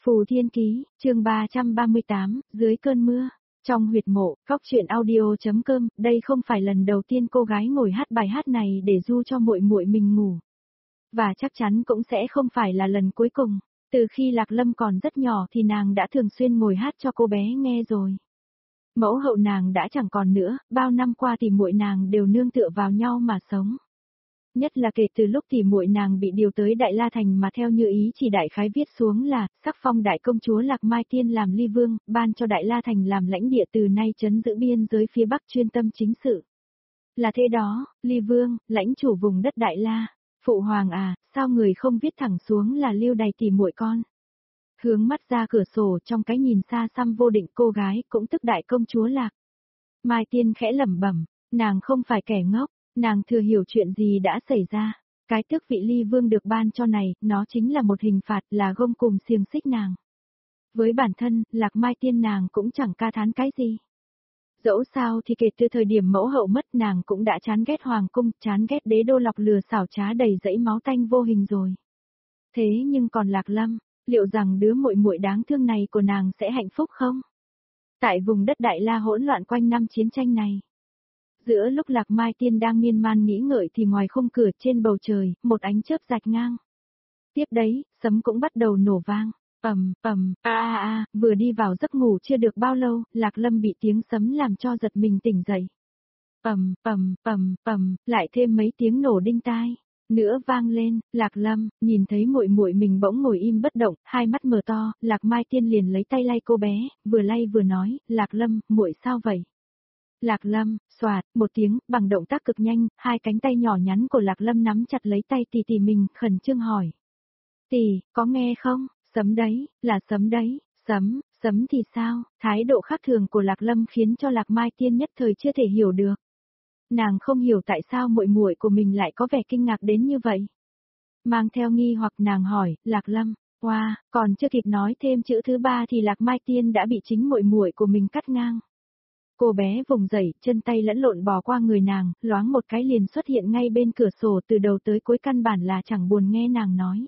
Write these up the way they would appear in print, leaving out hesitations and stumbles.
Phù Thiên Ký, chương 338, dưới cơn mưa. Trong huyệt mộ, Cóc Truyện Audio.com, đây không phải lần đầu tiên cô gái ngồi hát bài hát này để ru cho muội muội mình ngủ. Và chắc chắn cũng sẽ không phải là lần cuối cùng. Từ khi Lạc Lâm còn rất nhỏ thì nàng đã thường xuyên ngồi hát cho cô bé nghe rồi. Mẫu hậu nàng đã chẳng còn nữa, bao năm qua thì muội nàng đều nương tựa vào nhau mà sống. Nhất là kể từ lúc thì muội nàng bị điều tới Đại La Thành mà theo như ý chỉ đại khái viết xuống là, sắc phong đại công chúa Lạc Mai Tiên làm ly vương, ban cho Đại La Thành làm lãnh địa từ nay trấn giữ biên giới phía Bắc chuyên tâm chính sự. Là thế đó, ly vương, lãnh chủ vùng đất Đại La. Phụ hoàng à, sao người không viết thẳng xuống là Lưu Đày tỷ muội con. Hướng mắt ra cửa sổ trong cái nhìn xa xăm vô định cô gái cũng tức đại công chúa Lạc Mai Tiên khẽ lẩm bẩm, nàng không phải kẻ ngốc. Nàng thừa hiểu chuyện gì đã xảy ra. Cái tước vị ly vương được ban cho này, nó chính là một hình phạt là gông cùm xiềng xích nàng. Với bản thân, Lạc Mai Tiên nàng cũng chẳng ca thán cái gì. Dẫu sao thì kể từ thời điểm mẫu hậu mất nàng cũng đã chán ghét hoàng cung, chán ghét đế đô lọc lừa xảo trá đầy dẫy máu tanh vô hình rồi. Thế nhưng còn Lạc Lâm, liệu rằng đứa muội muội đáng thương này của nàng sẽ hạnh phúc không? Tại vùng đất Đại La hỗn loạn quanh năm chiến tranh này. Giữa lúc Lạc Mai Tiên đang miên man nghĩ ngợi thì ngoài khung cửa trên bầu trời, một ánh chớp rạch ngang. Tiếp đấy, sấm cũng bắt đầu nổ vang. Vừa đi vào giấc ngủ chưa được bao lâu, Lạc Lâm bị tiếng sấm làm cho giật mình tỉnh dậy. Lại thêm mấy tiếng nổ đinh tai. Nữa vang lên, Lạc Lâm, nhìn thấy muội muội mình bỗng ngồi im bất động, hai mắt mở to, Lạc Mai Tiên liền lấy tay lay cô bé, vừa lay vừa nói, Lạc Lâm, muội sao vậy? Lạc Lâm, xoạt, một tiếng, bằng động tác cực nhanh, hai cánh tay nhỏ nhắn của Lạc Lâm nắm chặt lấy tay tỷ mình, khẩn trương hỏi. Tỷ, có nghe không? Sấm đấy, là sấm đấy, sấm thì sao? Thái độ khác thường của Lạc Lâm khiến cho Lạc Mai Tiên nhất thời chưa thể hiểu được. Nàng không hiểu tại sao muội muội của mình lại có vẻ kinh ngạc đến như vậy. Mang theo nghi hoặc nàng hỏi, Lạc Lâm, còn chưa kịp nói thêm chữ thứ ba thì Lạc Mai Tiên đã bị chính muội muội của mình cắt ngang. Cô bé vùng dậy, chân tay lẫn lộn bò qua người nàng, loáng một cái liền xuất hiện ngay bên cửa sổ từ đầu tới cuối căn bản là chẳng buồn nghe nàng nói.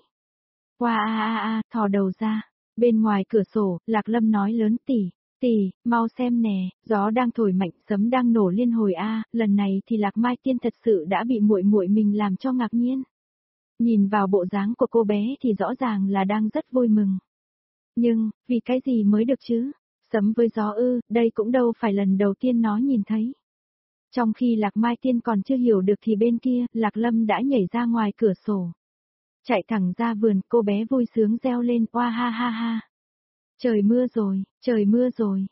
Thò đầu ra. Bên ngoài cửa sổ, Lạc Lâm nói lớn tỷ, mau xem nè, gió đang thổi mạnh, sấm đang nổ liên hồi lần này thì Lạc Mai Tiên thật sự đã bị muội muội mình làm cho ngạc nhiên. Nhìn vào bộ dáng của cô bé thì rõ ràng là đang rất vui mừng. Nhưng, vì cái gì mới được chứ? Sấm với gió đây cũng đâu phải lần đầu tiên nó nhìn thấy. Trong khi Lạc Mai Tiên còn chưa hiểu được thì bên kia, Lạc Lâm đã nhảy ra ngoài cửa sổ. Chạy thẳng ra vườn, cô bé vui sướng reo lên, ha. Trời mưa rồi,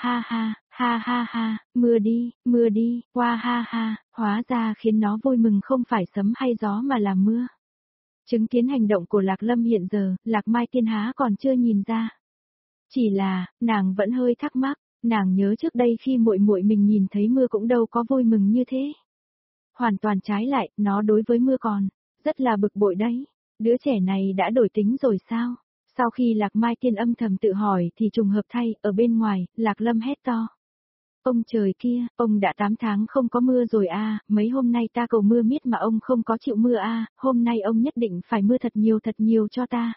ha, mưa đi, ha, hóa ra khiến nó vui mừng không phải sấm hay gió mà là mưa. Chứng kiến hành động của Lạc Lâm hiện giờ, Lạc Mai Tiên há còn chưa nhìn ra. Chỉ là, nàng vẫn hơi thắc mắc, nàng nhớ trước đây khi muội muội mình nhìn thấy mưa cũng đâu có vui mừng như thế. Hoàn toàn trái lại, nó đối với mưa còn rất là bực bội đấy. Đứa trẻ này đã đổi tính rồi sao? Sau khi Lạc Mai Tiên âm thầm tự hỏi thì trùng hợp thay, ở bên ngoài, Lạc Lâm hét to. Ông trời kia, ông đã 8 tháng không có mưa rồi mấy hôm nay ta cầu mưa miết mà ông không có chịu mưa hôm nay ông nhất định phải mưa thật nhiều cho ta.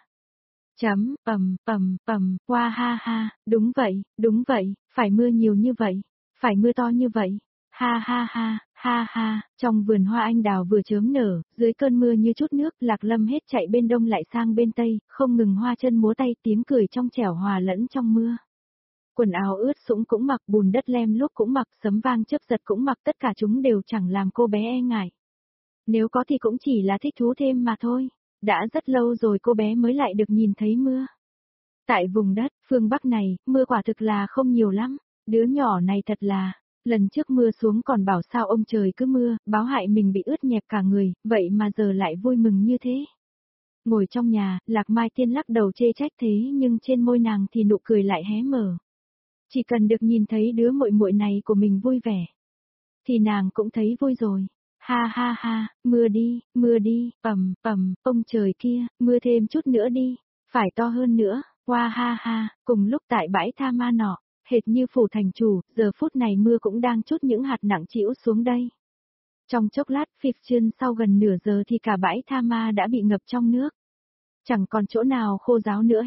Ha, đúng vậy, phải mưa nhiều như vậy, phải mưa to như vậy, ha, trong vườn hoa anh đào vừa chớm nở, dưới cơn mưa như chút nước, Lạc Lâm hết chạy bên đông lại sang bên tây, không ngừng hoa chân múa tay, tiếng cười trong trẻo hòa lẫn trong mưa. Quần áo ướt sũng cũng mặc, bùn đất lem luốc cũng mặc, sấm vang chớp giật cũng mặc, tất cả chúng đều chẳng làm cô bé e ngại. Nếu có thì cũng chỉ là thích thú thêm mà thôi. Đã rất lâu rồi cô bé mới lại được nhìn thấy mưa. Tại vùng đất phương Bắc này, mưa quả thực là không nhiều lắm. Đứa nhỏ này thật là, lần trước mưa xuống còn bảo sao ông trời cứ mưa, báo hại mình bị ướt nhẹp cả người, vậy mà giờ lại vui mừng như thế. Ngồi trong nhà, Lạc Mai Tiên lắc đầu chê trách thế nhưng trên môi nàng thì nụ cười lại hé mở. Chỉ cần được nhìn thấy đứa muội muội này của mình vui vẻ, thì nàng cũng thấy vui rồi. Ha, mưa đi, ông trời kia, mưa thêm chút nữa đi, phải to hơn nữa, ha, cùng lúc tại bãi tha ma nọ, hệt như phủ thành chủ, giờ phút này mưa cũng đang trút những hạt nặng trĩu xuống đây. Trong chốc lát phịch chân sau gần nửa giờ thì cả bãi tha ma đã bị ngập trong nước. Chẳng còn chỗ nào khô ráo nữa hết,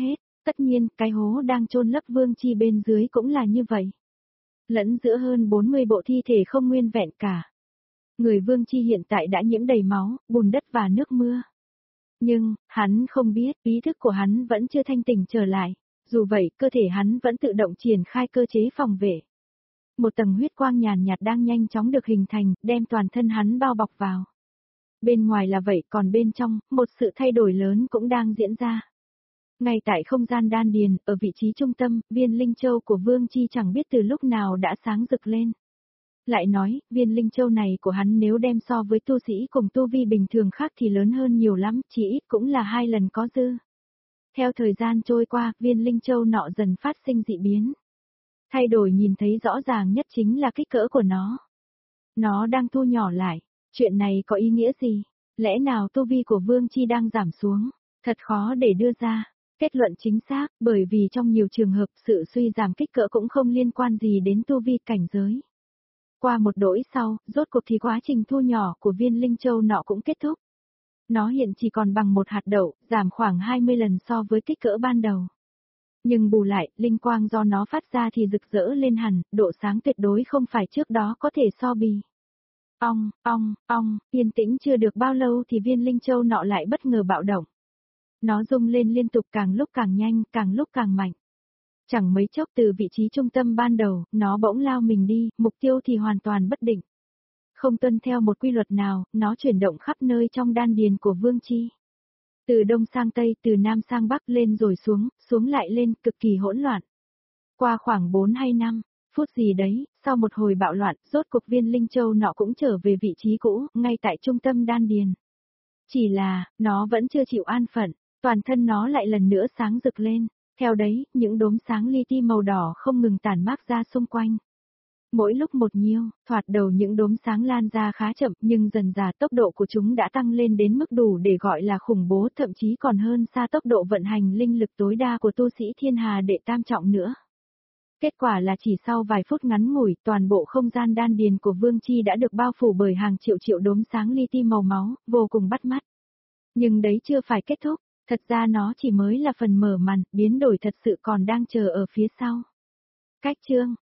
Tất nhiên, cái hố đang chôn lấp Vương Chi bên dưới cũng là như vậy. Lẫn giữa hơn 40 bộ thi thể không nguyên vẹn cả. Người Vương Chi hiện tại đã nhiễm đầy máu, bùn đất và nước mưa. Nhưng, hắn không biết, ý thức của hắn vẫn chưa thanh tỉnh trở lại. Dù vậy, cơ thể hắn vẫn tự động triển khai cơ chế phòng vệ. Một tầng huyết quang nhàn nhạt đang nhanh chóng được hình thành, đem toàn thân hắn bao bọc vào. Bên ngoài là vậy, còn bên trong, một sự thay đổi lớn cũng đang diễn ra. Ngay tại không gian đan điền, ở vị trí trung tâm, viên linh châu của Vương Chi chẳng biết từ lúc nào đã sáng rực lên. Lại nói, viên linh châu này của hắn nếu đem so với tu sĩ cùng tu vi bình thường khác thì lớn hơn nhiều lắm, chỉ ít cũng là 2 lần có dư. Theo thời gian trôi qua, viên linh châu nọ dần phát sinh dị biến. Thay đổi nhìn thấy rõ ràng nhất chính là kích cỡ của nó. Nó đang thu nhỏ lại. Chuyện này có ý nghĩa gì? Lẽ nào tu vi của Vương Chi đang giảm xuống? Thật khó để đưa ra kết luận chính xác, bởi vì trong nhiều trường hợp sự suy giảm kích cỡ cũng không liên quan gì đến tu vi cảnh giới. Qua một đỗi sau, rốt cuộc thì quá trình thu nhỏ của viên linh châu nọ cũng kết thúc. Nó hiện chỉ còn bằng một hạt đậu, giảm khoảng 20 lần so với kích cỡ ban đầu. Nhưng bù lại, linh quang do nó phát ra thì rực rỡ lên hẳn, độ sáng tuyệt đối không phải trước đó có thể so bì. Yên tĩnh chưa được bao lâu thì viên linh châu nọ lại bất ngờ bạo động. Nó rung lên liên tục càng lúc càng nhanh, càng lúc càng mạnh. Chẳng mấy chốc từ vị trí trung tâm ban đầu, nó bỗng lao mình đi, mục tiêu thì hoàn toàn bất định. Không tuân theo một quy luật nào, nó chuyển động khắp nơi trong đan điền của Vương Chi. Từ đông sang tây, từ nam sang bắc lên rồi xuống, xuống lại lên, cực kỳ hỗn loạn. Qua khoảng 4 hay 5 phút gì đấy, sau một hồi bạo loạn, rốt cuộc viên linh châu nọ cũng trở về vị trí cũ, ngay tại trung tâm đan điền. Chỉ là, nó vẫn chưa chịu an phận, toàn thân nó lại lần nữa sáng rực lên. Theo đấy, những đốm sáng li ti màu đỏ không ngừng tản mát ra xung quanh. Mỗi lúc một nhiêu, thoạt đầu những đốm sáng lan ra khá chậm nhưng dần dà tốc độ của chúng đã tăng lên đến mức đủ để gọi là khủng bố, thậm chí còn hơn xa tốc độ vận hành linh lực tối đa của tu sĩ thiên hà đệ tam trọng nữa. Kết quả là chỉ sau vài phút ngắn ngủi, toàn bộ không gian đan điền của Vương Chi đã được bao phủ bởi hàng triệu triệu đốm sáng li ti màu máu, vô cùng bắt mắt. Nhưng đấy chưa phải kết thúc, thật ra nó chỉ mới là phần mở màn, biến đổi thật sự còn đang chờ ở phía sau. Cách chương